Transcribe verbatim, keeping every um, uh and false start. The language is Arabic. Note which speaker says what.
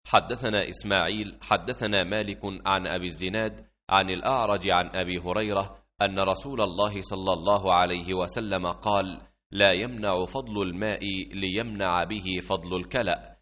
Speaker 1: حدثنا إسماعيل حدثنا مالك عن أبي الزناد عن الأعرج عن أبي هريرة أن رسول الله صلى الله عليه وسلم قال: لا يمنع فضل الماء ليمنع به فضل الكلأ.